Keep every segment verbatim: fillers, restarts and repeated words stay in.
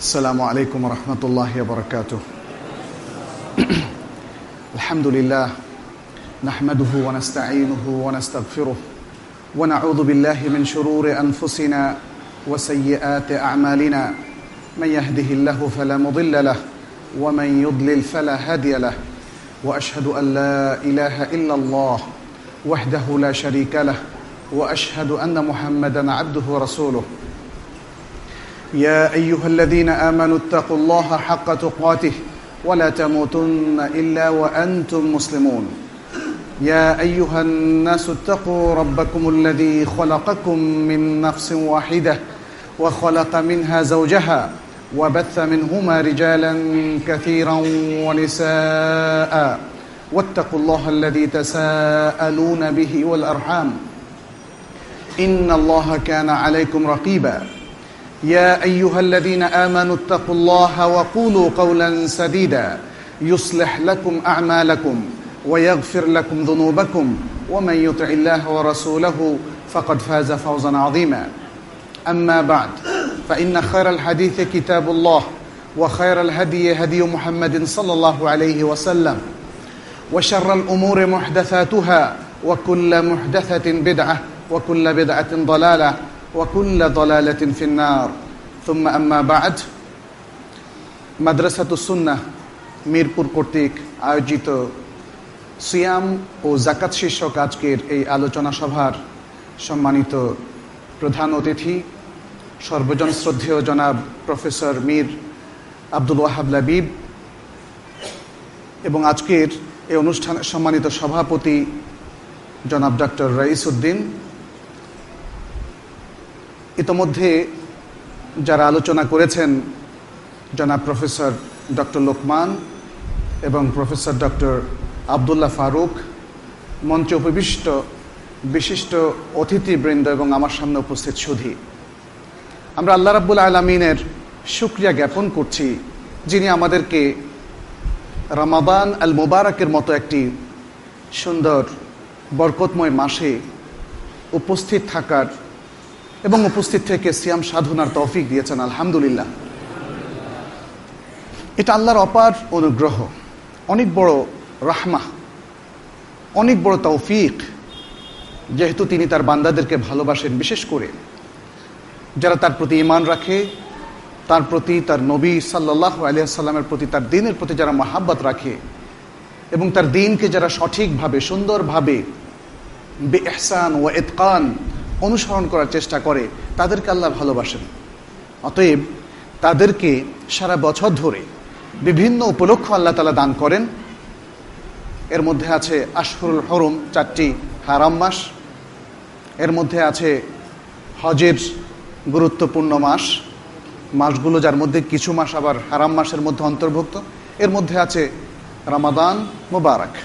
السلام عليكم ورحمة الله وبركاته. الحمد لله نحمده ونستعينه ونستغفره ونعوذ بالله من شرور أنفسنا وسيئات أعمالنا من يهده الله فلا مضل له ومن يضلل فلا هادي له وأشهد أن لا إله إلا الله وحده لا شريك له وأشهد أن محمدا عبده ورسوله. يا أيها الذين آمنوا اتقوا الله حق تقاته ولا تموتن إلا وأنتم مسلمون. يا أيها الناس اتقوا ربكم الذي خلقكم من نفس واحدة وخلق منها زوجها وبث منهما رجالا كثيرا ونساء واتقوا الله الذي تساءلون به والأرحام إن الله كان عليكم رقيبا. يا أيها الذين آمنوا اتقوا الله وقولوا قولا سديدا يصلح لكم أعمالكم ويغفر لكم ذنوبكم ومن يطع الله ورسوله فقد فاز فوزا عظيما. أما بعد فإن خير الحديث كتاب الله وخير الهدي هدي محمد صلى الله عليه وسلم وشر الأمور محدثاتها وكل محدثة بدعة وكل بدعة ضلالة وكل ضلالة في النار. ثم أما بعد মাদ্রাসাতুস সুন্নাহ মিরপুর কর্তৃক আয়োজিত সিয়াম ও যাকাত শীর্ষক আজকের এই আলোচনা সভার সম্মানিত প্রধান অতিথি সর্বজন শ্রদ্ধেয় জনাব প্রফেসর মীর আব্দুল ওয়াহাব লাবিব এবং আজকের এই অনুষ্ঠানের সম্মানিত সভাপতি জনাব ডক্টর রাইসউদ্দিন, ইতোমধ্যে যারা আলোচনা করেছেন জনাব প্রফেসর ডক্টর লোকমান এবং প্রফেসর ডক্টর আবদুল্লাহ ফারুক, মঞ্চে উপবিষ্ট বিশিষ্ট অতিথিবৃন্দ এবং আমার সামনে উপস্থিত সুধী, আমরা আল্লাহ রাব্বুল আলামিনের শুকরিয়া জ্ঞাপন করছি যিনি আমাদেরকে রমাদান আল মুবারকের মতো একটি সুন্দর বরকতময় মাসে উপস্থিত থাকার এবং উপস্থিত থেকে সিয়াম সাধনার তৌফিক দিয়েছেন। আলহামদুলিল্লাহ, এটা আল্লাহর অপার অনুগ্রহ, অনেক বড় রাহমা, অনেক বড় তৌফিক, যেহেতু তিনি তার বান্দাদেরকে ভালোবাসেন, বিশেষ করে যারা তার প্রতি ঈমান রাখে, তার প্রতি, তার নবী সাল্লাল্লাহু আলাইহি ওয়াসাল্লামের প্রতি, তার দ্বীনের প্রতি যারা মহাব্বত রাখে এবং তার দ্বীনকে যারা সঠিকভাবে সুন্দরভাবে বিইহসান ওয়া ইতকান অনুসরণ করার চেষ্টা করে, তাদেরকে আল্লাহ ভালোবাসেন। অতএব তাদেরকে সারা বছর ধরে বিভিন্ন উপলক্ষ আল্লাহ তাআলা দান করেন। এর মধ্যে আছে আশহুরুল হুরুম, চারটি হারাম মাস, এর মধ্যে আছে হজের গুরুত্বপূর্ণ মাস, মাসগুলো যার মধ্যে কিছু মাস আবার হারাম মাসের মধ্যে অন্তর্ভুক্ত, এর মধ্যে আছে রমাদান মুবারক।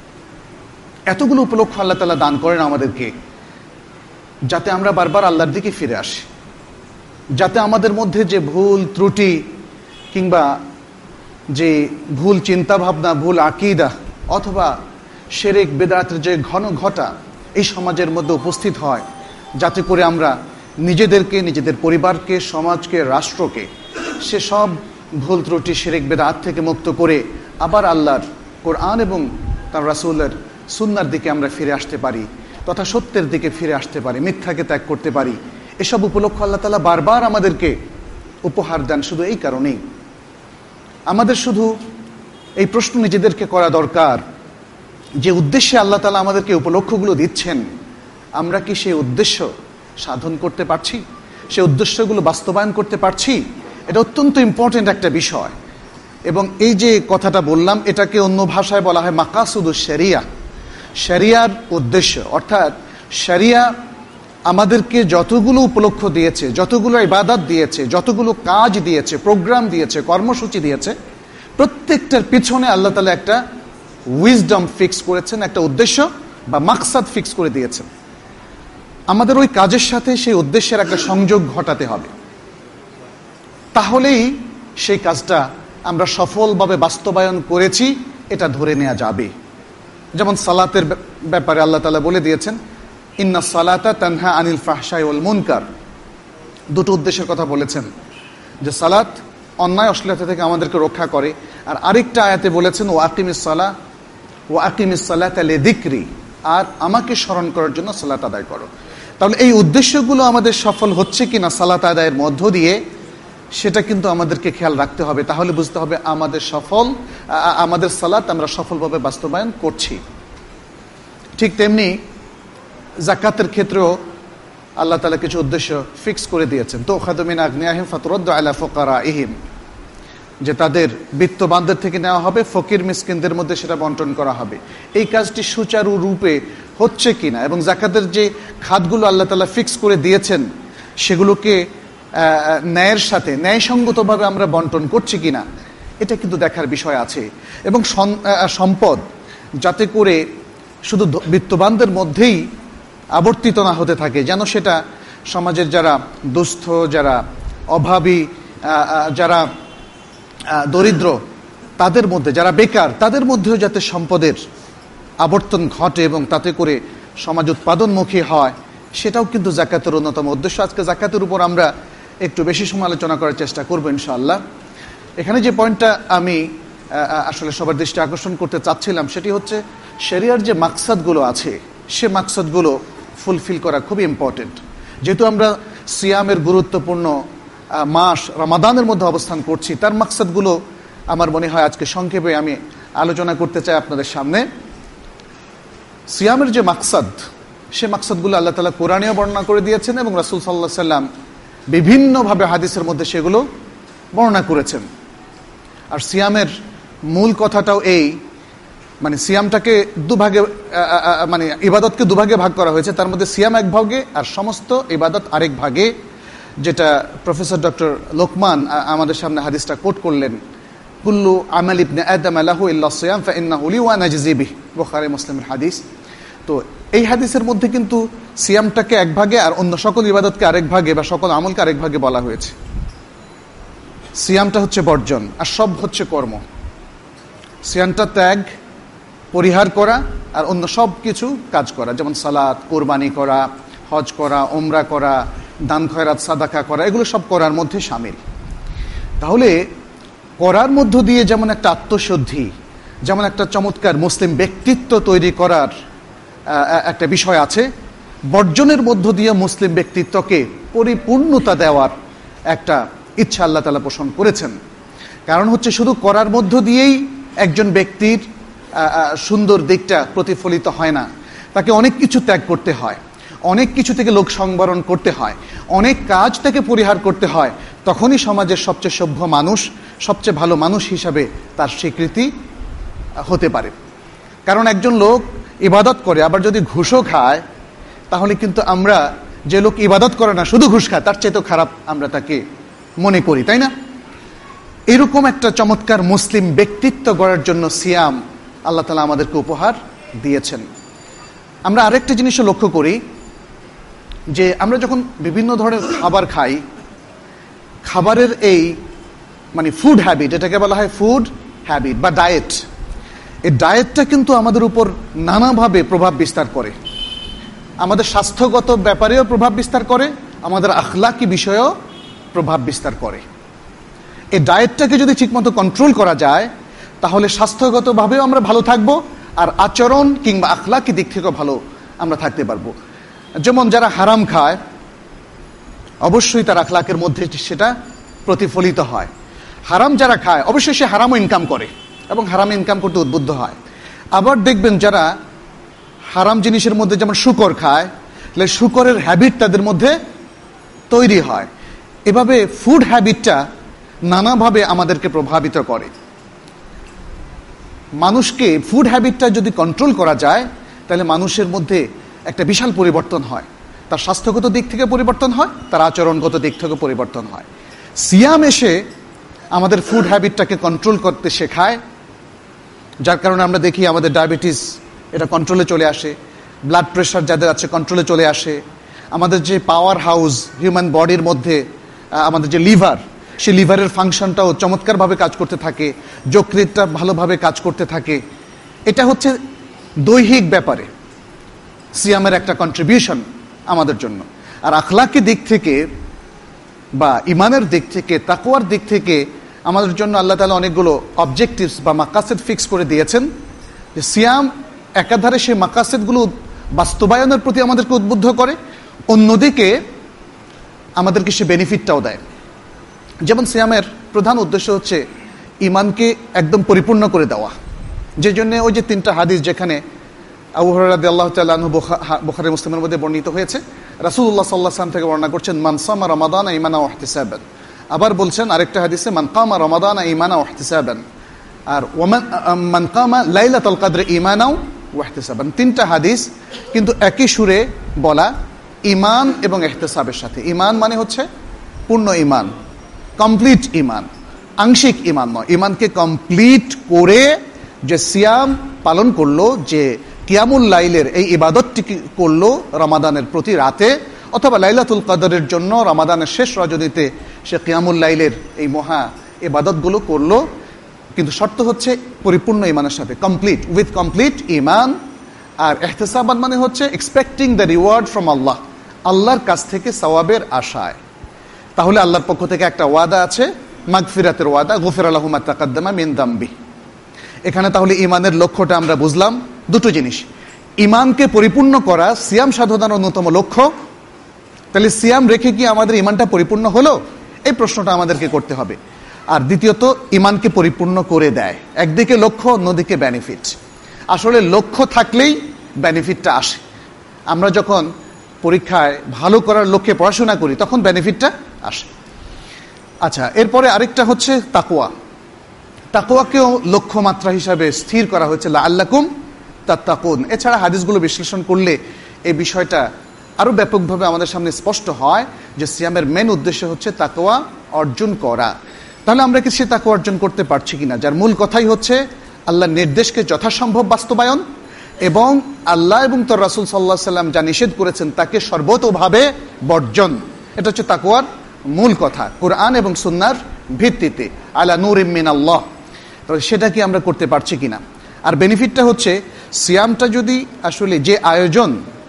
এতগুলো উপলক্ষ আল্লাহ তাআলা দান করেন আমাদেরকে, যাতে আমরা বারবার আল্লাহর দিকে ফিরে আসি, যাতে আমাদের মধ্যে যে ভুল ত্রুটি কিংবা যে ভুল চিন্তাভাবনা, ভুল আকীদা অথবা শিরক বিদআতের যে ঘন ঘটা এই সমাজের মধ্যে উপস্থিত হয়, যাতে করে আমরা নিজেদেরকে, নিজেদের পরিবারকে, সমাজকে, রাষ্ট্রকে সেসব ভুল ত্রুটি শিরক বিদআত থেকে মুক্ত করে আবার আল্লাহর কোরআন এবং তার রাসূলের সুন্নাহর দিকে আমরা ফিরে আসতে পারি, তথা সত্যের দিকে ফিরে আসতে পারি, মিথ্যাকে ত্যাগ করতে পারি। এসব উপলক্ষ আল্লাহ তাআলা বারবার আমাদেরকে উপহার দেন। শুধু এই কারণেই আমাদের শুধু এই প্রশ্ন নিজেদেরকে করা দরকার, যে উদ্দেশ্যে আল্লাহ তাআলা আমাদেরকে উপলক্ষগুলো দিচ্ছেন, আমরা কি সেই উদ্দেশ্য সাধন করতে পারছি, সেই উদ্দেশ্যগুলো বাস্তবায়ন করতে পারছি? এটা অত্যন্ত ইম্পর্টেন্ট একটা বিষয়। এবং এই যে কথাটা বললাম, এটাকে অন্য ভাষায় বলা হয় মাকাসুদুশ শরিয়া, শরিয়ার উদ্দেশ্য। অর্থাৎ শরিয়া আমাদেরকে যতগুলো উপলক্ষ দিয়েছে, যতগুলো ইবাদত দিয়েছে, যতগুলো কাজ দিয়েছে, প্রোগ্রাম দিয়েছে, কর্মসূচি দিয়েছে, প্রত্যেকটার পিছনে আল্লাহ তাআলা একটা উইজডম ফিক্স করেছেন, একটা উদ্দেশ্য বা মাকসাদ ফিক্স করে দিয়েছেন। আমাদের ওই কাজের সাথে সেই উদ্দেশ্যের একটা সংযোগ ঘটাতে হবে, তাহলেই সেই কাজটা আমরা সফলভাবে বাস্তবায়ন করেছি এটা ধরে নেওয়া যাবে। যেমন সালাতের ব্যাপারে আল্লাহ তাআলা বলে দিয়েছেন, ইন্না সালাতা তানহা আনিল ফাহশাই ওয়াল মুনকার। দুটো উদ্দেশ্যের কথা বলেছেন, যে সালাত অন্যায় অশ্লীলতা থেকে আমাদেরকে রক্ষা করে। আর আরেকটা আয়াতে বলেছেন ও আকিমিস সালাহ ও আকিমিস সালাতা লিযিকরি, আর আমাকে স্মরণ করার জন্য সালাত আদায় করো। তাহলে এই উদ্দেশ্যগুলো আমাদের সফল হচ্ছে কিনা সালাত আদায়ের মধ্য দিয়ে, সেটা কিন্তু আমাদেরকে খেয়াল রাখতে হবে। তাহলে বুঝতে হবে আমাদের সফল আমাদের সালাত আমরা সফলভাবে বাস্তবায়ন করছি। ঠিক তেমনি যাকাতের ক্ষেত্রেও আল্লাহ তাআলা কিছু উদ্দেশ্য ফিক্স করে দিয়েছেন। তো খাদু মিন আগনিয়াহিম ফাতুরাদ্দু আলা ফুকারাইহিম, যে তাদের বিত্তবানদের থেকে নেওয়া হবে, ফকির মিসকিনদের মধ্যে সেটা বন্টন করা হবে। এই কাজটি সুচারু রূপে হচ্ছে কিনা এবং যাকাতের যে খাতগুলো আল্লাহ তাআলা ফিক্স করে দিয়েছেন সেগুলোকে ন্যায়ের সাথে ন্যায়সঙ্গতভাবে আমরা বন্টন করছি কিনা, এটা কিন্তু দেখার বিষয় আছে। এবং সম্পদ যাতে করে শুধু বিত্তবানদের মধ্যেই আবর্তিত না হতে থাকে, যেন সেটা সমাজের যারা দুস্থ, যারা অভাবী, যারা দরিদ্র, তাদের মধ্যে, যারা বেকার, তাদের মধ্যেও যাতে সম্পদের আবর্তন ঘটে এবং তাতে করে সমাজ উৎপাদনমুখী হয়, সেটাও কিন্তু যাকাতের অন্যতম উদ্দেশ্য। আজকে যাকাতের উপর আমরা একটু বেশি সমালোচনা করার চেষ্টা করবো ইনশাআল্লাহ। এখানে যে পয়েন্টটা আমি আসলে সবার দৃষ্টি আকর্ষণ করতে চাচ্ছিলাম সেটি হচ্ছে শরিয়ার যে মাকসাদগুলো আছে সে মাকসাদগুলো ফুলফিল করা খুবই ইম্পর্টেন্ট। যেহেতু আমরা সিয়ামের গুরুত্বপূর্ণ মাস রমাদানের মধ্যে অবস্থান করছি, তার মাকসাদগুলো আমার মনে হয় আজকে সংক্ষেপে আমি আলোচনা করতে চাই আপনাদের সামনে। সিয়ামের যে মাকসাদ, সে মাকসাদগুলো আল্লাহ তাআলা কোরআনেও বর্ণনা করে দিয়েছেন এবং রাসূল সাল্লাল্লাহু আলাইহি সাল্লাম বিভিন্নভাবে হাদিসের মধ্যে সেগুলো বর্ণনা করেছেন। আর সিয়ামের মূল কথাটাও এই, মানে সিয়ামটাকে দুভাগে, মানে ইবাদতকে দুভাগে ভাগ করা হয়েছে, তার মধ্যে সিয়াম এক ভাগে আর সমস্ত ইবাদত আরেক ভাগে, যেটা প্রফেসর ডক্টর লোকমান আমাদের সামনে হাদিসটা কোট করলেন, কুল্লু আমাল ইবনে আদম লাহু ইল্লা সিয়াম ফাইন্নাহু লি ওয়া নাজজি বিহি, বুখারী মুসলিমের হাদিস। তো এই হাদিসের মধ্যে কিন্তু সিয়ামটাকে এক ভাগে আর অন্য সকল ইবাদতকে আরেক ভাগে বা সকল আমলকে আরেক ভাগে বলা হয়েছে। সিয়ামটা হচ্ছে বর্জন আর সব হচ্ছে কর্ম। সিয়ামটা ত্যাগ, পরিহার করা, আর অন্য সব কিছু কাজ করা, যেমন সালাত, কোরবানি করা, হজ করা, ওমরা করা, দান খয়রাত, সাদাকা করা, এগুলো সব করার মধ্যে শামিল। তাহলে করার মধ্য দিয়ে যেমন একটা আত্মশুদ্ধি, যেমন একটা চমৎকার মুসলিম ব্যক্তিত্ব তৈরি করার একটা বিষয় আছে, বর্জনের মধ্য দিয়ে মুসলিম ব্যক্তিত্বকে পরিপূর্ণতা দেওয়ার একটা ইচ্ছা আল্লাহ তাআলা পোষণ করেছেন। কারণ হচ্ছে শুধু করার মধ্য দিয়েই একজন ব্যক্তির সুন্দর দিকটা প্রতিফলিত হয় না, তাকে অনেক কিছু ত্যাগ করতে হয়, অনেক কিছু থেকে লোক সংবরণ করতে হয়, অনেক কাজ থেকে পরিহার করতে হয়, তখনই সমাজের সবচেয়ে সভ্য মানুষ, সবচেয়ে ভালো মানুষ হিসাবে তার স্বীকৃতি হতে পারে। কারণ একজন লোক ইবাদত করে আবার যদি ঘুষও খায়, তাহলে কিন্তু আমরা যে লোক ইবাদত করে না শুধু ঘুষ খায় তার চেয়ে তো খারাপ আমরা তাকে মনে করি, তাই না? এরকম একটা চমৎকার মুসলিম ব্যক্তিত্ব গড়ার জন্য সিয়াম আল্লাহ তাআলা আমাদেরকে উপহার দিয়েছেন। আমরা আরেকটা জিনিসও লক্ষ্য করি যে আমরা যখন বিভিন্ন ধরনের খাবার খাই, খাবারের এই মানে ফুড হ্যাবিট, এটাকে বলা হয় ফুড হ্যাবিট বা ডায়েট, এই ডায়েটটা কিন্তু আমাদের উপর নানাভাবে প্রভাব বিস্তার করে। আমাদের স্বাস্থ্যগত ব্যাপারেও প্রভাব বিস্তার করে, আমাদের আখলাকি বিষয়েও প্রভাব বিস্তার করে। এই ডায়েটটাকে যদি ঠিকমতো কন্ট্রোল করা যায় তাহলে স্বাস্থ্যগতভাবেও আমরা ভালো থাকবো আর আচরণ কিংবা আখলাকি দিক থেকেও ভালো আমরা থাকতে পারবো। যেমন যারা হারাম খায় অবশ্যই তার আখলাকের মধ্যে সেটা প্রতিফলিত হয়। হারাম যারা খায় অবশ্যই সে হারামও ইনকাম করে এবং হারাম ইনকাম করতে উদ্বুদ্ধ হয়। আবার দেখবেন যারা হারাম জিনিসের মধ্যে যেমন শুকর খায়, তাহলে শুকরের হ্যাবিট তাদের মধ্যে তৈরি হয়। এভাবে ফুড হ্যাবিটটা নানাভাবে আমাদেরকে প্রভাবিত করে। মানুষকে ফুড হ্যাবিটটা যদি কন্ট্রোল করা যায় তাহলে মানুষের মধ্যে একটা বিশাল পরিবর্তন হয়, তার স্বাস্থ্যগত দিক থেকে পরিবর্তন হয়, তার আচরণগত দিক থেকে পরিবর্তন হয়। সিয়াম এসে আমাদের ফুড হ্যাবিটটাকে কন্ট্রোল করতে শেখায়, যার কারণে আমরা দেখি আমাদের ডায়াবেটিস এটা কন্ট্রোলে চলে আসে, ব্লাড প্রেশার যাদের আছে কন্ট্রোলে চলে আসে, আমাদের যে পাওয়ার হাউস হিউম্যান বডির মধ্যে আমাদের যে লিভার, সেই লিভারের ফাংশনটাও চমৎকারভাবে কাজ করতে থাকে, যকৃতটা ভালোভাবে কাজ করতে থাকে। এটা হচ্ছে দৈহিক ব্যাপারে সিয়ামের একটা কন্ট্রিবিউশন আমাদের জন্য। আর আখলাকি দিক থেকে বা ইমানের দিক থেকে, তাকওয়ার দিক থেকে আমাদের জন্য আল্লাহ তাআলা অনেকগুলো অবজেক্টিভস বা মাকাসেদ ফিক্স করে দিয়েছেন, যে সিয়াম একাধারে সেই মাকাসেদগুলো বাস্তবায়নের প্রতি আমাদেরকে উদ্বুদ্ধ করে, অন্যদিকে আমাদেরকে সে বেনিফিটটাও দেয়। যেমন সিয়ামের প্রধান উদ্দেশ্য হচ্ছে ইমানকে একদম পরিপূর্ণ করে দেওয়া, যে জন্য ওই যে তিনটা হাদিস যেখানে আবু হুরায়রা রাদিয়াল্লাহু তাআলা আনহু বুখারী মুসলিমের মধ্যে বর্ণিত হয়েছে, রাসূলুল্লাহ সাল্লাল্লাহু আলাইহি ওয়াসাল্লাম থেকে বর্ণনা করছেন, মান সামা রমাদান ঈমানান ওয়া ইহতিসাবান। আবার বলছেন আরেকটা হাদিসে, মান কামা রমাদান ঈমানান ওয়া ইহতিসাবান, আর ওমান মান কামা লাইলাতুল কদর ঈমানান ওয়া ইহতিসাবান। তিনটা হাদিস কিন্তু একই সুরে বলা, ঈমান এবং ইহতিসাবের সাথে। ঈমান মানে হচ্ছে পূর্ণ ঈমান, কমপ্লিট ঈমান, আংশিক ঈমান নয়। ঈমানকে কমপ্লিট করে যে সিয়াম পালন করলো, যে কিয়ামুল লাইলের এই ইবাদতটি করলো রমাদানের প্রতি রাতে, অথবা লাইলাতুল কদরের জন্য রমাদানের শেষ রজনীতে সে কিয়ামুল লাইলের এই মহা ইবাদতগুলো করলো, কিন্তু শর্ত হচ্ছে পরিপূর্ণ ঈমানের সাথে, কমপ্লিট, উইথ কমপ্লিট ঈমান। আর ইহতিসাবান মানে হচ্ছে expecting the reward from Allah, আল্লাহর কাছ থেকে সওয়াবের আশায়। তাহলে আল্লাহর পক্ষ থেকে একটা ওয়াদা আছে, মাগফিরাতের ওয়াদা, গুফিরা লাহু মা তাকাদ্দামা মিন যামবি। এখানে তাহলে ঈমানের লক্ষ্যটা আমরা বুঝলাম, দুটো জিনিস। ঈমানকে পরিপূর্ণ করা সিয়াম সাধনার অন্যতম লক্ষ্য। তাহলে সিয়াম রেখে কি আমাদের ঈমানটা পরিপূর্ণ হলো, এই প্রশ্নটা আমাদেরকে করতে হবে। আর দ্বিতীয়ত, ঈমানকে পরিপূর্ণ করে দেয়। একদিকে লক্ষ্য, অন্যদিকে বেনিফিট। আসলে লক্ষ্য থাকলেই বেনিফিটটা আসে। আমরা যখন পরীক্ষায় ভালো করার লক্ষ্যে পড়াশোনা করি তখন বেনিফিটটা আসে। আচ্ছা, এরপরে আরেকটা হচ্ছে তাকওয়া। তাকওয়াকেও লক্ষ্যমাত্রা হিসাবে স্থির করা হয়েছে, লাআল্লাকুম তাত্তাকুন। এছাড়া হাদিসগুলো বিশ্লেষণ করলে এই বিষয়টা আরো ব্যাপকভাবে আমাদের সামনে স্পষ্ট হয় যে সিয়ামের মেন উদ্দেশ্য হচ্ছে তাকওয়া অর্জন করা। তাহলে আমরা কি সে তাকওয়া অর্জন করতে পারছি কিনা, যার মূল কথাই হচ্ছে আল্লাহর নির্দেশকে যথাসম্ভব বাস্তবায়ন এবং আল্লাহ এবং তার রাসূল সাল্লাল্লাহু আলাইহি সাল্লাম যা নিষেধ করেছেন তাকে সর্বতোভাবে বর্জন। এটা হচ্ছে তাকওয়ার মূল কথা, কোরআন এবং সুন্নাহর ভিত্তিতে, আলা নূরিম মিনাল্লাহ। তাহলে সেটা কি আমরা করতে পারছি কিনা। আর বেনিফিটটা হচ্ছে সিয়ামটা যদি আসলে যে আয়োজন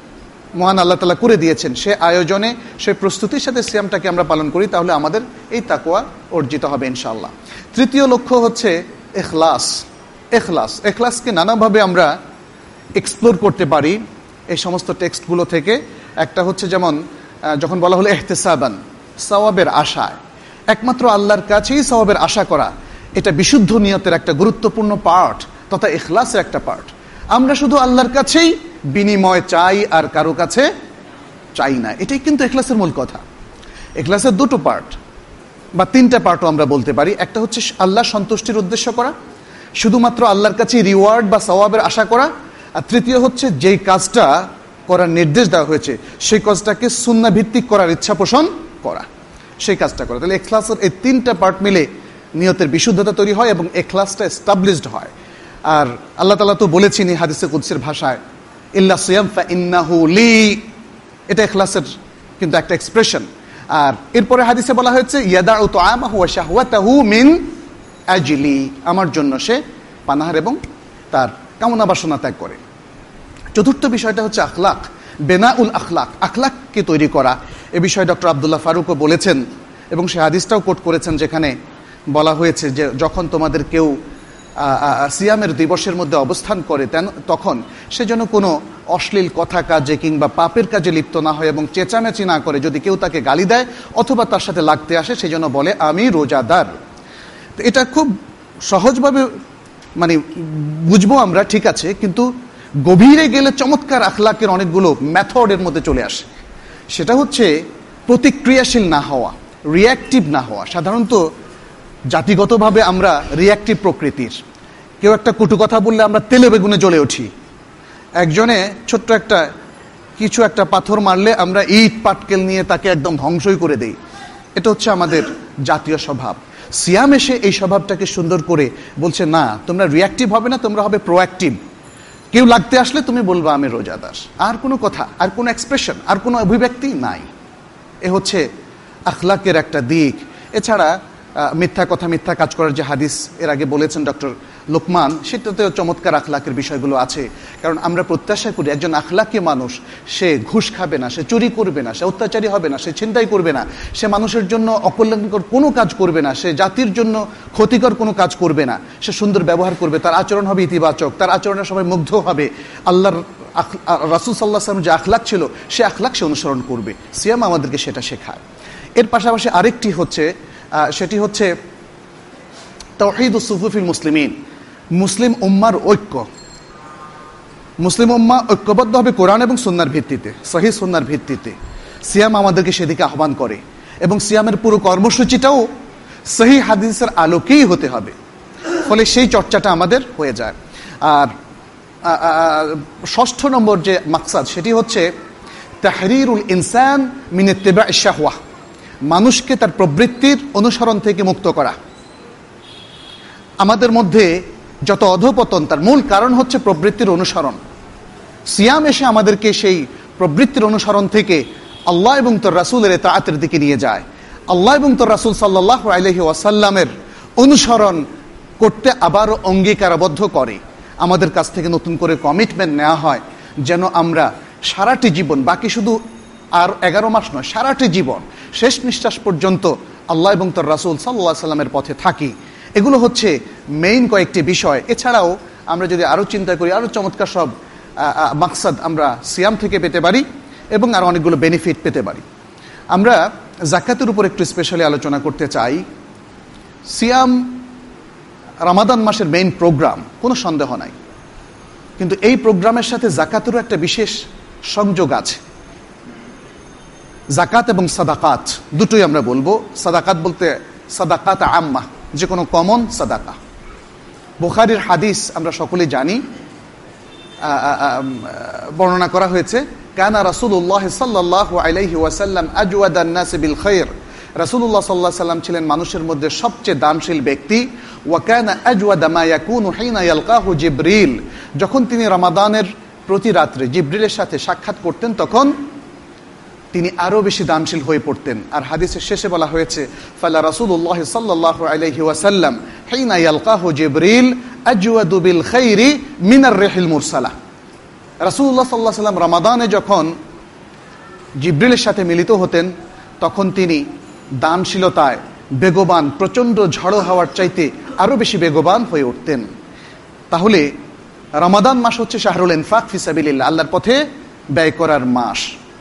মহান আল্লাহ তাআলা করে দিয়েছেন, সে আয়োজনে, সে প্রস্তুতির সাথে সিয়ামটাকে আমরা পালন করি, তাহলে আমাদের এই তাকওয়া অর্জিত হবে ইনশাআল্লাহ। তৃতীয় লক্ষ্য হচ্ছে ইখলাস। ইখলাস ইখলাসকে নানাভাবে আমরা এক্সপ্লোর করতে পারি এই সমস্ত টেক্সটগুলো থেকে। একটা হচ্ছে যেমন যখন বলা হলো ইহতিসাবান, সওয়াবের আশায়, একমাত্র আল্লাহর কাছেই সওয়াবের আশা করা, এটা বিশুদ্ধ নিয়তের একটা গুরুত্বপূর্ণ পার্ট তথা ইখলাসের একটা পার্ট। আমরা শুধু আল্লাহর কাছেই বিনিময় চাই আর কারো কাছে চাই না, এটাই কিন্তু ইখলাসের মূল কথা। ইখলাসের দুটো পার্ট বা তিনটা পার্টও আমরা বলতে পারি। একটা হচ্ছে আল্লাহ সন্তুষ্টির উদ্দেশ্য করা, শুধুমাত্র আল্লাহর কাছে রিওয়ার্ড বা সওয়াবের আশা করা। আর তৃতীয় হচ্ছে যেই কাজটা করার নির্দেশ দেওয়া হয়েছে সেই কাজটাকে সুন্নাহ ভিত্তিক করার ইচ্ছা পোষণ করা, সেই কাজটা করা। তাহলে ইখলাসের এই তিনটা পার্ট মিলে নিয়তের বিশুদ্ধতা তৈরি হয় এবং ইখলাসটা এস্টাবলিশড হয়। আর আল্লাহ তাআলা তো বলেছেন হাদিসে কুদসির ভাষায়, ইল্লা সিয়াম ফা ইন্নাহু লি, এটা ইখলাসের কিন্তু একটা এক্সপ্রেশন। আর এরপরে হাদিসে বলা হয়েছে ইয়াদাউ তুআমাহু ওয়া শাহওয়াতাহু মিন আজলি, আমার জন্য সে পানাহার এবং তার কামনা বাসনা ত্যাগ করে। চতুর্থ বিষয়টা হচ্ছে আখলাক, বেনাউল আখলাক, আখলাককে তৈরি করা। এ বিষয়ে ডক্টর আব্দুল্লাহ ফারুকও বলেছেন এবং সে হাদিসটাও কোট করেছেন, যেখানে বলা হয়েছে যে যখন তোমাদের কেউ সিয়ামের দিবসের মধ্যে অবস্থান করে তখন সে যেন কোনো অশ্লীল কথা কাজে কিংবা পাপের কাজে লিপ্ত না হয় এবং চেঁচামেচি না করে। যদি কেউ তাকে গালি দেয় অথবা তার সাথে লাগতে আসে, সে যেন বলে আমি রোজাদার। তো এটা খুব সহজভাবে মানে বুঝবো আমরা, ঠিক আছে, কিন্তু গভীরে গেলে চমৎকার আখলাকের অনেকগুলো মেথড এর মধ্যে চলে আসে। সেটা হচ্ছে প্রতিক্রিয়াশীল না হওয়া, রিয়াক্টিভ না হওয়া। সাধারণত জাতিগতভাবে আমরা রিয়াক্টিভ প্রকৃতির। কেউ একটা কটু কথা বললে আমরা তেলে বেগুনে জ্বলে উঠি। একজনে ছোট্ট একটা কিছু একটা পাথর মারলে আমরা ইট পাটকেল নিয়ে তাকে একদম ধ্বংসই করে দেই। এটা হচ্ছে আমাদের জাতীয় স্বভাব। সিয়াম এসে এই স্বভাবটাকে সুন্দর করে বলছে, না, তোমরা রিয়াক্টিভ হবে না, তোমরা হবে প্রোঅ্যাক্টিভ। কেউ লাগতে আসলে তুমি বলবা আমি রোজাদার, আর কোনো কথা, আর কোনো এক্সপ্রেশন, আর কোনো অভিব্যক্তি নাই। এ হচ্ছে আখলাকের একটা দিক। এছাড়া মিথ্যা কথা মিথ্যা কাজ করার যে হাদিস এর আগে বলেছেন ডক্টর লোকমান, সেটাতেও চমৎকার আখলাকের বিষয়গুলো আছে। কারণ আমরা প্রত্যাশা করি একজন আখলাকি মানুষ সে ঘুষ খাবে না, সে চুরি করবে না, সে অত্যাচারী হবে না, সে ছিনতাই করবে না, সে মানুষের জন্য অকল্যাণকর কোনো কাজ করবে না, সে জাতির জন্য ক্ষতিকর কোনো কাজ করবে না, সে সুন্দর ব্যবহার করবে, তার আচরণ হবে ইতিবাচক, তার আচরণে সবাই মুগ্ধ হবে, আল্লাহর রাসূল সাল্লাল্লাহু আলাইহি ওয়াসাল্লাম যে আখলাক ছিল সে আখলাক সে অনুসরণ করবে। সিয়াম আমাদেরকে সেটা শেখায়। এর পাশাপাশি আরেকটি হচ্ছে, সেটি হচ্ছে তাওহীদুস সুফুফিল মুসলিমিন, মুসলিম উম্মার ঐক্য। মুসলিম উম্মাহ ঐক্যবদ্ধ হবে কোরআন এবং সুন্নাহর ভিত্তিতে, সহিহ সুন্নাহর ভিত্তিতে। সিয়াম আমাদেরকে সেদিকে আহ্বান করে এবং সিয়ামের পুরো কর্মসূচিটাও সহিহ হাদিসের আলোকেই হতে হবে, ফলে সেই চর্চাটা আমাদের হয়ে যায়। আর ষষ্ঠ নম্বর যে মাকসাদ সেটি হচ্ছে তাহরিরুল ইনসান মিন ইত্তিবা'ইশ শাহওয়াহ, মানুষকে তার প্রবৃত্তির অনুসরণ থেকে মুক্ত করা। আমাদের মধ্যে যত অধঃপতন তার মূল কারণ হচ্ছে প্রবৃত্তির অনুসরণ। সিয়াম এসে আমাদেরকে সেই প্রবৃত্তির অনুসরণ থেকে আল্লাহ এবং তার রাসূলের ইতাআতের দিকে নিয়ে যায়। আল্লাহ এবং তার রাসূল সাল্লাল্লাহু আলাইহি ওয়াসাল্লামের অনুসরণ করতে আবারও অঙ্গীকারবদ্ধ করে। আমাদের কাছ থেকে নতুন করে কমিটমেন্ট নেওয়া হয় যেন আমরা সারাটি জীবন, বাকি শুধু আর এগারো মাস নয়, সারাটি জীবন শেষ নিঃশ্বাস পর্যন্ত আল্লাহ এবং তার রাসূল সাল্লাল্লাহু আলাইহি ওয়াসাল্লামের পথে থাকি। এগুলো হচ্ছে মেইন কয়েকটি বিষয়। এছাড়াও আমরা যদি আরও চিন্তা করি, আরও চমৎকার সব মাকসাদ আমরা সিয়াম থেকে পেতে পারি এবং আরও অনেকগুলো বেনিফিট পেতে পারি। আমরা যাকাতের উপর একটু স্পেশালি আলোচনা করতে চাই। সিয়াম রমাদান মাসের মেইন প্রোগ্রাম, কোনো সন্দেহ নাই, কিন্তু এই প্রোগ্রামের সাথে যাকাতেরও একটা বিশেষ সংযোগ আছে। যাকাত এবং সাদাকাত দুটোই আমরা বলবো। সাদাকাত বলতে সাদাকাত আম্মা, যে কোনো কমন সাদাকা। বুখারীর হাদিস আমরা সকলেই জানি, বর্ণনা করা হয়েছে কানা রাসূলুল্লাহ সাল্লাল্লাহু আলাইহি ওয়াসাল্লাম আজওয়াদান নাস বিল খায়র, রাসূলুল্লাহ সাল্লাল্লাহু আলাইহি ওয়াসাল্লাম ছিলেন মানুষের মধ্যে সবচেয়ে দানশীল ব্যক্তি। ওয়া কানা আজওয়াদা মা ইয়াকুনু হিনা ইয়ালকাহু জিবরিল, যখন তিনি রমাদানের প্রতি রাত্রে জিবরিলের সাথে সাক্ষাৎ করতেন তখন তিনি আরো বেশি দানশীল হয়ে পড়তেন। আর হাদিসের শেষে বলা হয়েছে ফালা রাসূলুল্লাহ সাল্লাল্লাহু আলাইহি ওয়াসাল্লাম হিনা ইয়ালকাহু জিবরিল আজওয়াদু বিল খায়রি মিনার রিহিল মুরসালা, রাসূলুল্লাহ সাল্লাল্লাহু আলাইহি ওয়াসাল্লাম রমাদানে যখন জিবরিলের সাথে মিলিত হতেন তখন তিনি দানশীলতায় বেগবান, প্রচণ্ড ঝড়ো হাওয়ার চাইতে আরো বেশি বেগবান হয়ে উঠতেন। তাহলে রমাদান মাস হচ্ছে শাহরুল ইনফাক ফি সাবিলিল্লাহ, আল্লাহর পথে ব্যয় করার মাস।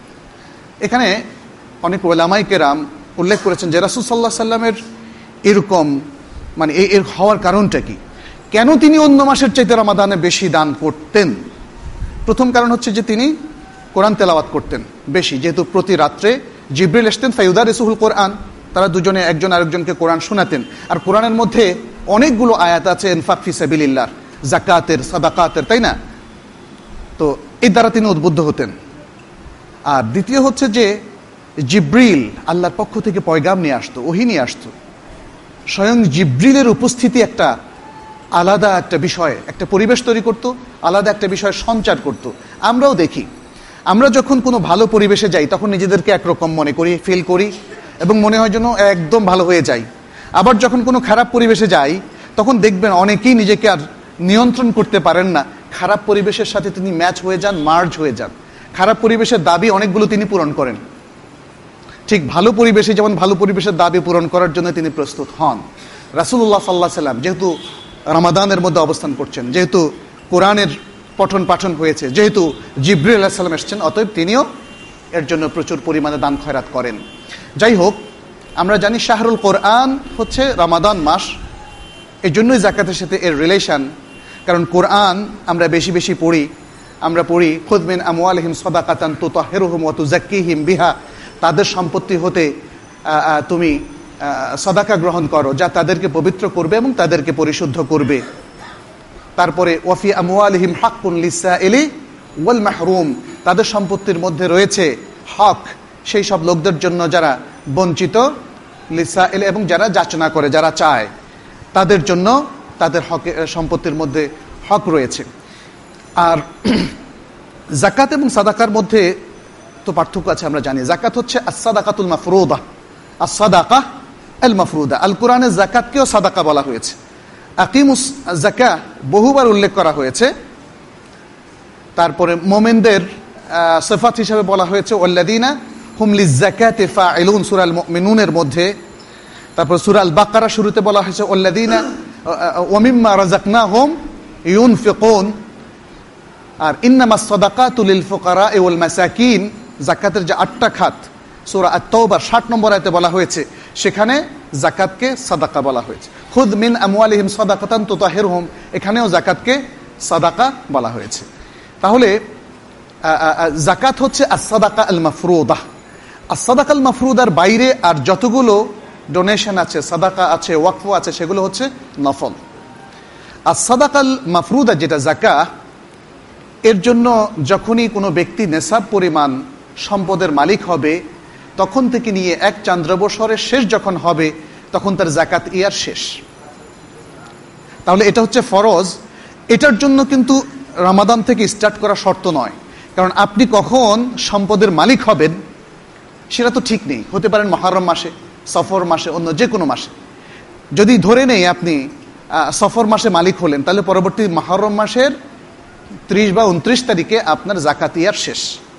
এখানে অনেক উলামায়ে কেরাম উল্লেখ করেছেন যে রাসূল সাল্লাল্লাহু আলাইহি ওয়াসাল্লামের এরকম মানে এর হওয়ার কারণটা কি, কেন তিনি অন্য মাসের চাইতে রমাদানে বেশি দান করতেন। প্রথম কারণ হচ্ছে যে তিনি কোরআন তেলাওয়াত করতেন বেশি, যেহেতু প্রতি রাত্রে জিবরিল আসতেন ফায়ুদারিসুহুল কোরআন, তারা দুজনে একজন আরেকজনকে কোরআন শোনাতেন। আর কোরআনের মধ্যে অনেকগুলো আয়াত আছে ইনফাক ফি সাবিলিল্লাহ, যাকাতের, সাদাকাতের, তাই না? তো এই দ্বারা তিনি উদ্বুদ্ধ হতেন। আর দ্বিতীয় হচ্ছে যে জিবরিল আল্লাহর পক্ষ থেকে পয়গাম নিয়ে আসতো, ওহী নিয়ে আসতো। স্বয়ং জিবরিলের উপস্থিতি একটা আলাদা একটা বিষয়, একটা পরিবেশ তৈরি করতো, আলাদা একটা বিষয় সঞ্চার করতো। আমরাও দেখি, আমরা যখন কোনো ভালো পরিবেশে যাই তখন নিজেদেরকে একরকম মনে করি, ফিল করি এবং মনে হয় যেন একদম ভালো হয়ে যাই। আবার যখন কোনো খারাপ পরিবেশে যাই তখন দেখবেন অনেকেই নিজেকে আর নিয়ন্ত্রণ করতে পারেন না, খারাপ পরিবেশের সাথে তিনি ম্যাচ হয়ে যান, মার্জ হয়ে যান। খারাপ পরিবেশের দাবি অনেকগুলো তিনি পূরণ করেন, ঠিক ভালো পরিবেশে যেমন ভালো পরিবেশের দাবি পূরণ করার জন্য তিনি প্রস্তুত হন। রাসূলুল্লাহ সাল্লাল্লাহু আলাইহি ওয়াসাল্লাম যেহেতু রমাদানের মধ্যে অবস্থান করছেন, যেহেতু কোরআনের পঠন পাঠন হয়েছে, যেহেতু জিবরিল আলাইহিস সালাম এসেছেন, অতএব তিনিও এর জন্য প্রচুর পরিমাণে দান খয়রাত করেন। যাই হোক, আমরা জানি শাহরুল কোরআন হচ্ছে রমাদান মাস, এই জন্যই যাকাতের সাথে এর রিলেশন। কারণ কোরআন আমরা বেশি বেশি পড়ি, আমরা পড়ি খুয মিন আমওয়ালিহিম সাদাকাতান তুতাহহিরুহুম ওয়া তুযাক্কিহিম বিহা, তাদের সম্পত্তি হতে তুমি সাদাকা গ্রহণ করো যা তাদেরকে পবিত্র করবে এবং তাদেরকে পরিশুদ্ধ করবে। তারপরে ওয়াফি আমওয়ালিহিম হাক্কুন লিসাইলি ওয়াল মাহরুম, তাদের সম্পত্তির মধ্যে রয়েছে হক সেই সব লোকদের জন্য যারা বঞ্চিত, লিসাইল এবং যারা যাচনা করে, যারা চায়, তাদের জন্য তাদের হক, সম্পত্তির মধ্যে হক রয়েছে। আর যাকাত এবং সাদাকার মধ্যে তো পার্থক্য আছে, আমরা জানি। যাকাত হচ্ছে আস-সাদাকাতুল মাফরুদা, আস-সাদাকা আল মাফরুদা। আল কোরআনে যাকাতকেও সাদাকা বলা হয়েছে। আকিমুস যাকা বহুবার উল্লেখ করা হয়েছে। তারপরে মোমেনদের সিফাত হিসেবে বলা হয়েছে ওয়াল্লাযীনা হুম লিয-যাকাতি ফাঈলুন, সূরা আল মুমিনুনের মধ্যে। তারপর সূরা আল বাকারা শুরুতে বলা হয়েছে ওয়াল্লাযীনা ওয়া মিম্মা রাযাকনাহুম ইউনফিকুন। আর ইন্নামাস সাদাকাতু লিল ফুকারা ওয়াল মাসাকিন, যাকাতের যে আটটা খাত সূরা আত-তাওবার ষাট নম্বর আয়াতে বলা হয়েছে, সেখানে যাকাতকে সাদাকা বলা হয়েছে। খুদ মিন আমওয়ালিহিম সাদাকাতান তুতাহিরুহুম, এখানেও যাকাতকে সাদাকা বলা হয়েছে। তাহলে যাকাত হচ্ছে আস-সাদাকা আল মাফরুদা। আস-সাদাকা আল মাফরুদার বাইরে আর যতগুলো ডোনেশন আছে, সাদাকা আছে, ওয়াকফ আছে, সেগুলো হচ্ছে নফল। আস-সাদাকা আল মাফরুদা যেটা যাকা, এর জন্য যখনই কোনো ব্যক্তি নেসাব পরিমাণ সম্পদের মালিক হবে, তখন থেকে নিয়ে এক চান্দ্র বছরের শেষ যখন হবে, তখন তার যাকাত ইয়ার শেষ। তাহলে এটা হচ্ছে ফরজ। এটার জন্য কিন্তু রমাদান থেকে স্টার্ট করা শর্ত নয়, কারণ আপনি কখন সম্পদের মালিক হবেন সেটা তো ঠিক নেই। হতে পারেন মুহররম মাসে, সফর মাসে, অন্য যে কোনো মাসে। যদি ধরে নেই আপনি সফর মাসে মালিক হলেন, তাহলে পরবর্তী মুহররম মাসের ত্রিশ বা উনত্রিশ তারিখে আপনার যাকাত ইয়ার শেষ।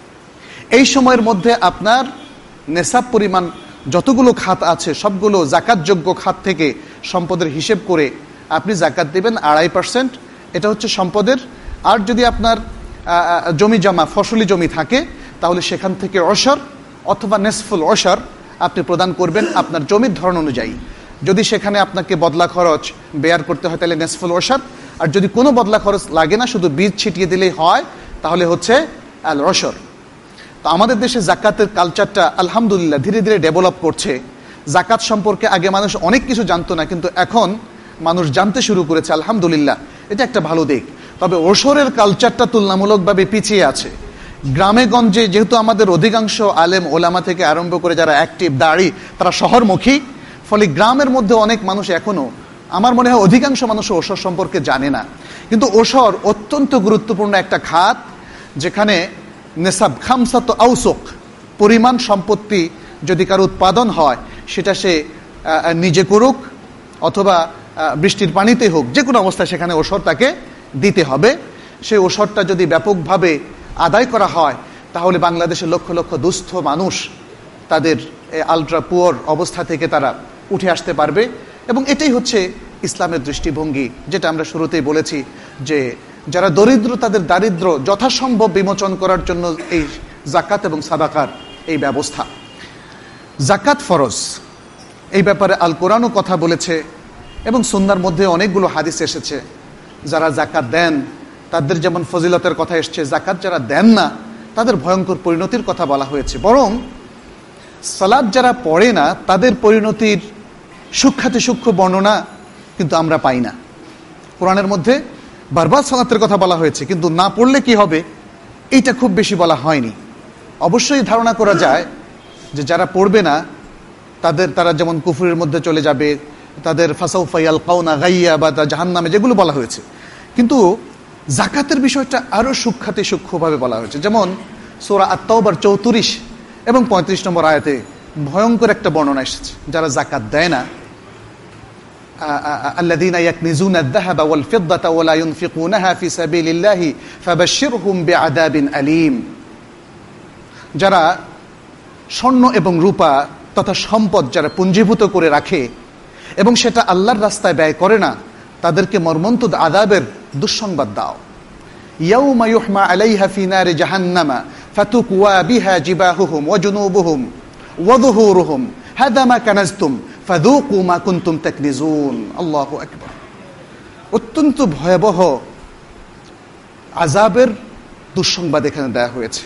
এই সময়ের মধ্যে আপনার নেসাব পরিমাণ যতগুলো খাত আছে সবগুলো যাকাতযোগ্য খাত থেকে সম্পদের হিসেব করে আপনি যাকাত দেবেন আড়াই পার্সেন্ট। এটা হচ্ছে সম্পদের। আর যদি আপনার জমি জমা ফসলি জমি থাকে, তাহলে সেখান থেকে অশর অথবা নেসফুল অশর আপনি প্রদান করবেন আপনার জমির ধরন অনুযায়ী। যদি সেখানে আপনাকে বদলা খরচ বেয়ার করতে হয়, তাহলে নেসফুল অশর। আর যদি কোনো বদলা খরচ লাগে না, শুধু বীজ ছিটিয়ে দিলেই হয়, তাহলে হচ্ছে আল অশর। তো আমাদের দেশে যাকাতের কালচারটা আলহামদুলিল্লাহ ধীরে ধীরে ডেভেলপ করছে। যাকাত সম্পর্কে আগে মানুষ অনেক কিছু জানতো না, কিন্তু এখন মানুষ জানতে শুরু করেছে, আলহামদুলিল্লাহ। এটা একটা ভালো দিক। তবে ওশরের কালচারটা তুলনামূলকভাবে পিছিয়ে আছে। গ্রামে গঞ্জে যেহেতু আমাদের অধিকাংশ আলেম ওলামা থেকে আরম্ভ করে যারা অ্যাক্টিভ দাঁড়ি, তারা শহরমুখী, ফলে গ্রামের মধ্যে অনেক মানুষ এখনো, আমার মনে হয় অধিকাংশ মানুষ ওশর সম্পর্কে জানে না। কিন্তু ওশর অত্যন্ত গুরুত্বপূর্ণ একটা খাত, যেখানে নেসাব খামসাত আউসুক পরিমাণ সম্পত্তি যদি কারো উৎপাদন হয়, সেটা সে নিজে করুক অথবা বৃষ্টির পানিতে হোক, যে কোনো অবস্থায় সেখানে ওশর তাকে দিতে হবে। সেই ওশরটা যদি ব্যাপকভাবে আদায় করা হয়, তাহলে বাংলাদেশের লক্ষ লক্ষ দুস্থ মানুষ তাদের আলট্রা পুয়ার অবস্থা থেকে তারা উঠে আসতে পারবে। এবং এটাই হচ্ছে ইসলামের দৃষ্টিভঙ্গি, যেটা আমরা শুরুতেই বলেছি, যে যারা দরিদ্র তাদের দারিদ্র্য যথাসম্ভব বিমোচন করার জন্য এই যাকাত এবং সাদাকার এই ব্যবস্থা। যাকাত ফরজ, এই ব্যাপারে আল কোরআনও কথা বলেছে এবং সুন্নাহর মধ্যে অনেকগুলো হাদিস এসেছে। যারা যাকাত দেন তাদের যেমন ফজিলতের কথা এসছে, যাকাত যারা দেন না তাদের ভয়ঙ্কর পরিণতির কথা বলা হয়েছে। বরং সালাত যারা পড়ে না তাদের পরিণতির সূক্ষ্মাতি সূক্ষ্ম বর্ণনা কিন্তু আমরা পাই না। কোরআনের মধ্যে বারবার সালাতের কথা বলা হয়েছে, কিন্তু না পড়লে কি হবে এইটা খুব বেশি বলা হয়নি। অবশ্যই ধারণা করা যায় যে যারা পড়বে না তাদের তারা যেমন কুফরের মধ্যে চলে যাবে, তাদের ফাসাউফা ইয়ালকাউনা গাইয়া বা জাহান্নামে, যেগুলো বলা হয়েছে। কিন্তু যাকাতের বিষয়টা আরো সূক্ষ্মাতি সূক্ষ্মভাবে বলা হয়েছে। যেমন সূরা আত-তাওবার চৌত্রিশ এবং পঁয়ত্রিশ নম্বর আয়াতে ভয়ঙ্কর একটা বর্ণনা এসেছে। যারা যাকাত দেয় না, আল্লাযীনা ইয়াকনিজুনা আয-যাহাবা ওয়াল ফিদ্দাতা ওয়া লা ইউনফিকুনাহা ফি সাবিলিল্লাহি ফাবাশশিরহুম বিআযাবিন আলীম। যারা স্বর্ণ এবং রূপা তথা সম্পদ যারা পুঞ্জীভূত করে রাখে এবং সেটা আল্লাহর রাস্তায় ব্যয় করে না, তাদেরকে মর্মন্তুদ আযাবের দুঃসংবাদ দাও। ইয়াউমা ইউহমা আলাইহা ফি নারি জাহান্নামা ফাতুকওয়া বিহা জিবাহুহুম ওয়া জুনুবুহুম ওয়া যুহুরুহুম হাযা মা কানাজতুম ফাযুকু মা কুনতুম তাকনিজুন। আল্লাহু আকবার। অত্যন্ত ভয়াবহ আযাবের দুঃসংবাদ এখানে দেয়া হয়েছে।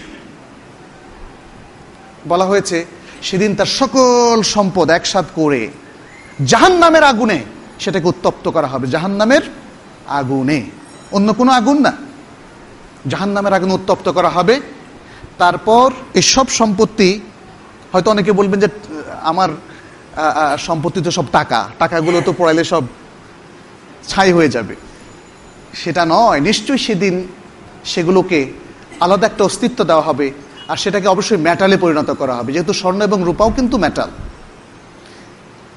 বলা হয়েছে সেদিন তার সকল সম্পদ একসাথ করে জাহান্নামের আগুনে সেটাকে উত্তপ্ত করা হবে। জাহান্নামের আগুনে, অন্য কোনো আগুন না, জাহান্নামের আগুনে উত্তপ্ত করা হবে। তারপর এসব সম্পত্তি, হয়তো অনেকে বলবেন যে আমার সম্পত্তি তো সব টাকা, টাকাগুলো তো পড়াইলে সব ছাই হয়ে যাবে। সেটা নয়, নিশ্চয়ই সেদিন সেগুলোকে আলাদা একটা অস্তিত্ব দেওয়া হবে, আর সেটাকে অবশ্যই মেটালে পরিণত করা হবে, যেহেতু স্বর্ণ এবং রূপাও কিন্তু মেটাল।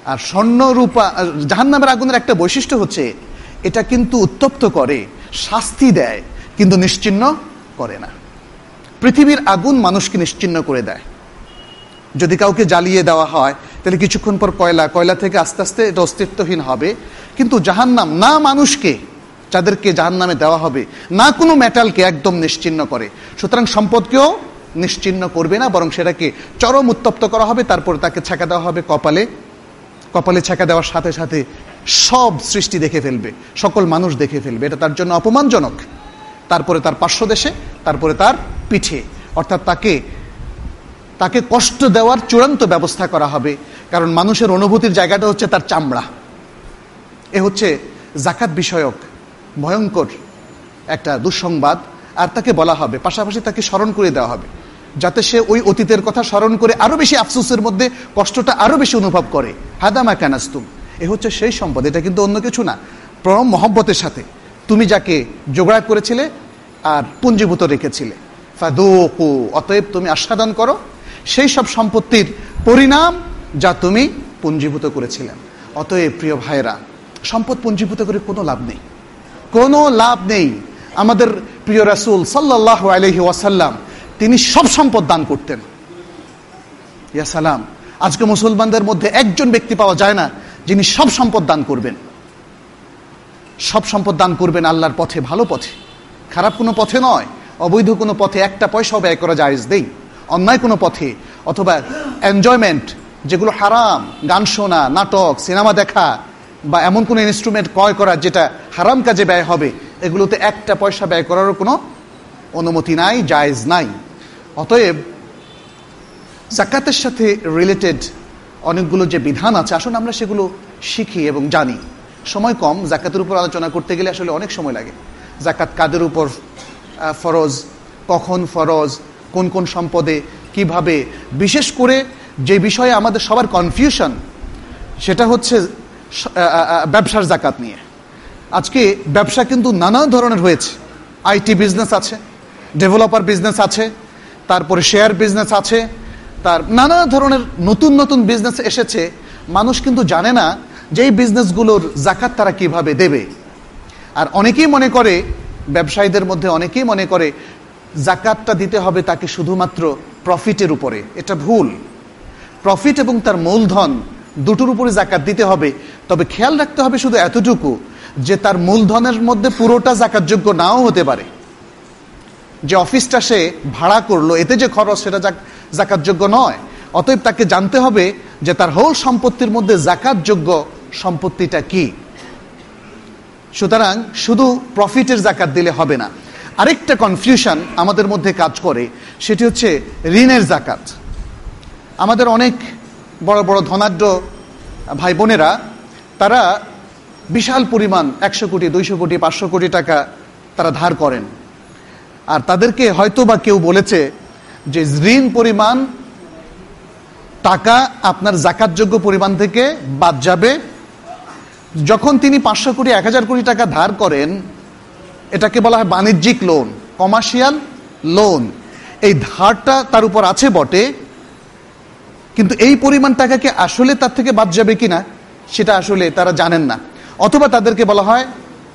আর স্বর্ণ রূপা, জাহান্নামের আগুনের একটা বৈশিষ্ট্য হচ্ছে এটা কিন্তু উত্তপ্ত করে, শাস্তি দেয়, কিন্তু নিশ্চিহ্ন করে না। পৃথিবীর আগুন মানুষকে নিশ্চিহ্ন করে দেয়। যদি কাউকে জ্বালিয়ে দেওয়া হয় তাহলে কিছুক্ষণ পর কয়লা কয়লা থেকে আস্তে আস্তে এটা অস্তিত্বহীন হবে। কিন্তু জাহান্নাম না মানুষকে, যাদেরকে জাহান্নামে দেওয়া হবে, না কোনো মেটালকে একদম নিশ্চিহ্ন করে। সুতরাং সম্পদকেও নিশ্চিহ্ন করবে না, বরং সেটাকে চরম উত্তপ্ত করা হবে। তারপর তাকে ছেঁকা দেওয়া হবে কপালে। কপালে ছেঁকা দেওয়ার সাথে সাথে সব সৃষ্টি দেখে ফেলবে, সকল মানুষ দেখে ফেলবে। এটা তার জন্য অপমানজনক। তারপরে তার পার্শ্বদেশে, তারপরে তার পিঠে, অর্থাৎ তাকে তাকে কষ্ট দেওয়ার চূড়ান্ত ব্যবস্থা করা হবে। কারণ মানুষের অনুভূতির জায়গাটা হচ্ছে তার চামড়া। এ হচ্ছে জাকাত বিষয়ক ভয়ঙ্কর একটা দুঃসংবাদ। আর তাকে বলা হবে, পাশাপাশি তাকে স্মরণ করে দেওয়া হবে, যাতে সে ওই অতীতের কথা স্মরণ করে আরো বেশি আফসোসের মধ্যে কষ্টটা আরো বেশি অনুভব করে। হাদামা কানাস্তুম, এ হচ্ছে সেই সম্পদ। এটা কিন্তু অন্য কিছু না, পরম মহব্বতের সাথে তুমি যাকে জোগাড় করেছিলে আর পুঞ্জীভূত রেখেছিলে। ফাদুকু, অতএব তুমি আস্বাদন করো সেই সব সম্পত্তির পরিণাম যা তুমি পুঞ্জীভূত করেছিলেন। অতএব প্রিয় ভাইরা, সম্পদ পুঞ্জীভূত করে কোনো লাভ নেই, কোনো লাভ নেই। আমাদের প্রিয় রাসূল সাল্লাল্লাহু আলাইহি ওয়াসাল্লাম তিনি সব সম্পদ দান করতেন। ইয়া সালাম, আজকে মুসলমানদের মধ্যে একজন ব্যক্তি পাওয়া যায় না যিনি সব সম্পদ দান করবেন। সব সম্পদ দান করবেন আল্লাহর পথে, ভালো পথে, খারাপ কোনো পথে নয়, অবৈধ কোনো পথে একটা পয়সাও ব্যয় করা জায়েজ নেই। অন্যায় কোনো পথে অথবা এনজয়মেন্ট, যেগুলো হারাম, গান শোনা, নাটক, সিনেমা দেখা বা এমন কোনো ইনস্ট্রুমেন্ট ক্রয় করা যেটা হারাম কাজে ব্যয় হবে, এগুলোতে একটা পয়সা ব্যয় করারও কোনো অনুমতি নাই, জায়েজ নাই। অতএব যাকাতের সাথে রিলেটেড অনেকগুলো যে বিধান আছে, আসুন আমরা সেগুলো শিখি এবং জানি। সময় কম, যাকাতের উপর আলোচনা করতে গেলে আসলে অনেক সময় লাগে। যাকাত কাদের উপর ফরজ, কখন ফরজ, কোন কোন সম্পদে কিভাবে, বিশেষ করে যে বিষয়ে আমাদের সবার কনফিউশন সেটা হচ্ছে ব্যবসার যাকাত নিয়ে। আজকে ব্যবসা কিন্তু নানা ধরনের হয়েছে। আইটি বিজনেস আছে, ডেভেলপার বিজনেস আছে, তারপরে শেয়ার বিজনেস আছে, তার নানা ধরনের নতুন নতুন বিজনেস এসেছে। মানুষ কিন্তু জানে না যে এই বিজনেসগুলোর যাকাত তারা কিভাবে দেবে। আর অনেকেই মনে করে, ব্যবসায়ীদের মধ্যে অনেকেই মনে করে যাকাতটা দিতে হবে তাকে শুধুমাত্র প্রফিটের উপরে। এটা ভুল। প্রফিট এবং তার মূলধন দুটোর উপরে যাকাত দিতে হবে। তবে খেয়াল রাখতে হবে শুধু এতটুকু যে তার মূলধনের মধ্যে পুরোটা যাকাতযোগ্য নাও হতে পারে। যে অফিসটা সে ভাড়া করলো, এতে যে খরচ, সেটা যাকাতযোগ্য নয়। অতএব তাকে জানতে হবে যে তার হোল সম্পত্তির মধ্যে যাকাতযোগ্য সম্পত্তিটা কি। সুতরাং শুধু প্রফিটের যাকাত দিলে হবে না। আরেকটা কনফিউশন আমাদের মধ্যে কাজ করে, সেটি হচ্ছে ঋণের যাকাত। আমাদের অনেক বড় বড় ধনাঢ্য ভাই বোনেরা, তারা বিশাল পরিমাণ একশো কোটি, দুইশো কোটি, পাঁচশো কোটি টাকা তারা ধার করেন। আর তাদেরকে হয়তো বা কেউ বলেছে যে ঋণ পরিমাণ টাকা আপনার যাকাতযোগ্য পরিমাণ থেকে বাদ যাবে। যখন তিনি পাঁচশো কোটি, এক হাজার কোটি টাকা ধার করেন, এটাকে বলা হয় বাণিজ্যিক লোন, কমার্শিয়াল লোন। এই ধারটা তার উপর আছে বটে, কিন্তু এই পরিমাণ টাকাকে আসলে তার থেকে বাদ যাবে কিনা সেটা আসলে তারা জানেন না। অথবা তাদেরকে বলা হয়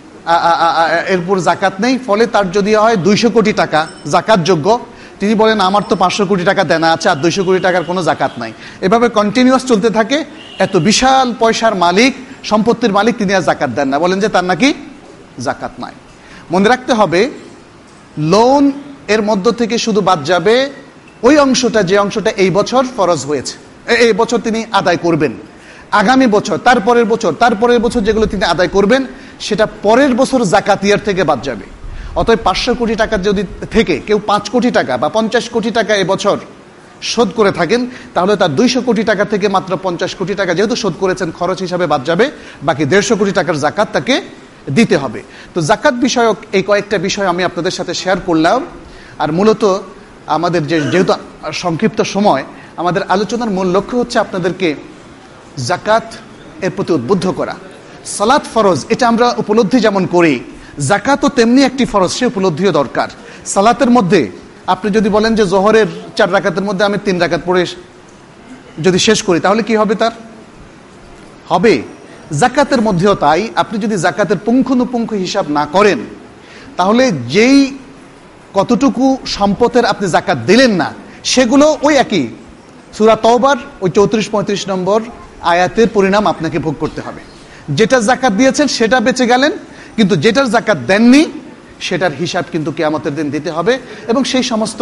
এরপর যাকাত নেই, ফলে তার যদি হয় দুইশো কোটি টাকা যাকাতযোগ্য, তিনি বলেন আমার তো পাঁচশো কোটি টাকা দেনা আছে আর দুইশো কোটি টাকার কোনো যাকাত নাই। এভাবে কন্টিনিউয়াস চলতে থাকে। এত বিশাল পয়সার মালিক, সম্পত্তির মালিক, তিনি আর যাকাত দেন না, বলেন যে তার নাকি যাকাত নাই। মনে রাখতে হবে, লোন এর মধ্য থেকে শুধু বাদ যাবে ওই অংশটা, যে অংশটা এই বছর ফরজ হয়েছে, এই বছর তিনি আদায় করবেন। আগামী বছর, তারপরের বছর, তারপরের বছর যেগুলো তিনি আদায় করবেন, সেটা পরের বছর যাকাতিয়ার থেকে বাদ যাবে। অতএব পাঁচশো কোটি টাকা যদি থেকে কেউ পাঁচ কোটি টাকা বা পঞ্চাশ কোটি টাকা এবছর শোধ করে থাকেন, তাহলে তার দুইশো কোটি টাকা থেকে মাত্র পঞ্চাশ কোটি টাকা যেহেতু শোধ করেছেন, খরচ হিসাবে বাদ যাবে। বাকি দেড়শো কোটি টাকার যাকাত তাকে দিতে হবে। তো যাকাত বিষয়ক এই কয়েকটা বিষয় আমি আপনাদের সাথে শেয়ার করলাম। আর মূলত আমাদের যে যেহেতু সংক্ষিপ্ত সময়, আমাদের আলোচনার মূল লক্ষ্য হচ্ছে আপনাদেরকে যাকাত এর প্রতি উদ্বুদ্ধ করা। সালাত ফরজ, এটা আমরা উপলব্ধি যেমন করি, যাকাতও তেমনি একটি ফরজ, সে উপলব্ধিও দরকার। সালাতের মধ্যে আপনি যদি বলেন যে জোহরের চার রাকাতের মধ্যে আমি তিন রাকাত পড়ে যদি শেষ করি, তাহলে কি হবে? তার হবে। জাকাতের মধ্যেও তাই, আপনি যদি জাকাতের পুঙ্খানুপুঙ্খ হিসাব না করেন, তাহলে যেই কতটুকু সম্পদের আপনি জাকাত দিলেন না, সেগুলো ওই একই সূরা তওবার ওই চৌত্রিশ পঁয়ত্রিশ নম্বর আয়াতের পরিণাম আপনাকে ভোগ করতে হবে। যেটা জাকাত দিয়েছেন সেটা বেঁচে গেলেন, কিন্তু যেটার জাকাত দেননি সেটার হিসাব কিন্তু কিয়ামতের দিন দিতে হবে, এবং সেই সমস্ত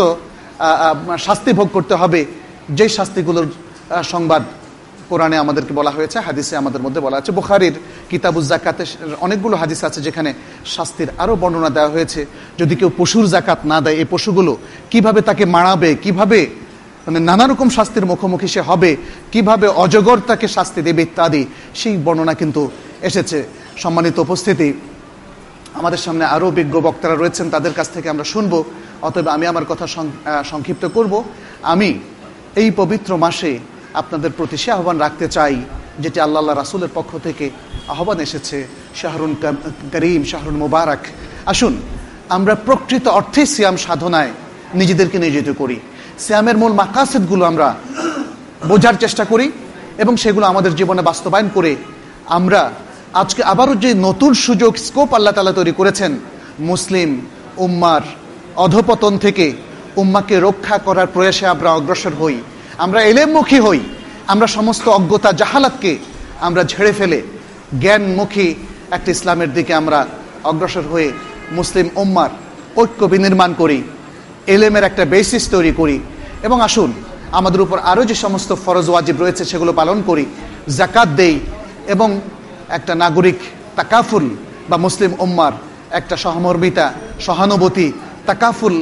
শাস্তি ভোগ করতে হবে যেই শাস্তিগুলোর সংবাদ কোরআনে আমাদেরকে বলা হয়েছে, হাদিসে আমাদের মধ্যে বলা আছে। বুখারীর কিতাবুজ যাকাতে অনেকগুলো হাদিস আছে যেখানে শাস্তির আরও বর্ণনা দেওয়া হয়েছে। যদি কেউ পশুর জাকাত না দেয়, এই পশুগুলো কিভাবে তাকে মারাবে, কিভাবে মানে নানা রকম শাস্তির মুখোমুখি সে হবে, কিভাবে অজগর তাকে শাস্তি দেবে ইত্যাদি, সেই বর্ণনা কিন্তু এসেছে। সম্মানিত উপস্থিতি, আমাদের সামনে আরও বিজ্ঞ বক্তারা রয়েছেন, তাদের কাছ থেকে আমরা শুনবো। অতএব আমি আমার কথা সংক্ষিপ্ত করব। আমি এই পবিত্র মাসে আপনাদের প্রতি সে আহ্বান রাখতে চাই যেটি আল্লাহ আল্লাহ রাসূলের পক্ষ থেকে আহ্বান এসেছে, শাহরুন করিম, শাহরুন মুবারক। আসুন আমরা প্রকৃত অর্থে সিয়াম সাধনায় নিজেদেরকে নিয়োজিত করি, সিয়ামের মূল মাকাসিদগুলো আমরা বোঝার চেষ্টা করি এবং সেগুলো আমাদের জীবনে বাস্তবায়ন করে আমরা আজকে আবারও যে নতুন সুযোগ স্কোপ আল্লাহ তাআলা তৈরি করেছেন, মুসলিম উম্মার অধপতন থেকে উম্মাকে রক্ষা করার প্রয়াসে আমরা অগ্রসর হই, আমরা এলেমমুখী হই, আমরা সমস্ত অজ্ঞতা জাহালাতকে আমরা ঝেড়ে ফেলে জ্ঞানমুখী একটা ইসলামের দিকে আমরা অগ্রসর হয়ে মুসলিম উম্মার ঐক্য বিনির্মাণ করি, এলেমের একটা বেসিস তৈরি করি, এবং আসুন আমাদের উপর আরও যে সমস্ত ফরজ ওয়াজিব রয়েছে সেগুলো পালন করি, যাকাত দেই, এবং একটা নাগরিক তাকাফুল বা মুসলিম উম্মার একটা সহমর্মিতা, সহানুভূতি, তাকাফুল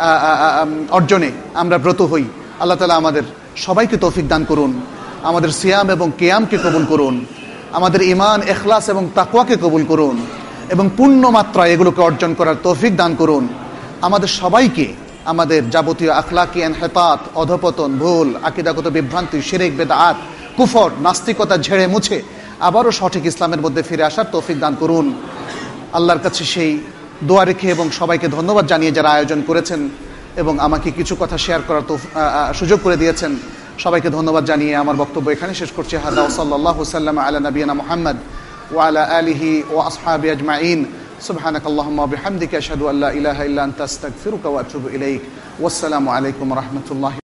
অর্জনে আমরা ব্রত হই। আল্লাহ তাআলা আমাদের সবাইকে তৌফিক দান করুন, আমাদের সিয়াম এবং কিয়ামকে কবুল করুন, আমাদের ঈমান, ইখলাস এবং তাকওয়াকে কবুল করুন, এবং পূর্ণ মাত্রায় এগুলোকে অর্জন করার তৌফিক দান করুন। আমাদের সবাইকে আমাদের যাবতীয় আখলাকি ইনহিতাত, অধপতন, ভুল, আকীদাগত বিভ্রান্তি, শিরক, বিদআত, কুফর, নাস্তিকতা ঝেড়ে মুছে আবারও সঠিক ইসলামের মধ্যে ফিরে আসার তৌফিক দান করুন। আল্লাহর কাছে সেই দোয়া রেখে এবং সবাইকে ধন্যবাদ জানিয়ে যারা আয়োজন করেছেন এবং আমাকে কিছু কথা শেয়ার করার সুযোগ করে দিয়েছেন, সবাইকে ধন্যবাদ জানিয়ে আমার বক্তব্য এখানে শেষ করছি। হাদা ওয়া সাল্লাল্লাহু সাল্লাম আলা নবিয়িনা মুহাম্মদ ওয়া আলা আলিহি ওয়া আসহাবিহি আজমাইন। সুবহানাকাল্লাহুম্মা ওয়া বিহামদিকা আশহাদু আল্লা ইলাহা ইল্লা আনতা আস্তাগফিরুকা ওয়া আতুবু ইলাইক। ওয়াসসালামু আলাইকুম ওয়া রাহমাতুল্লাহি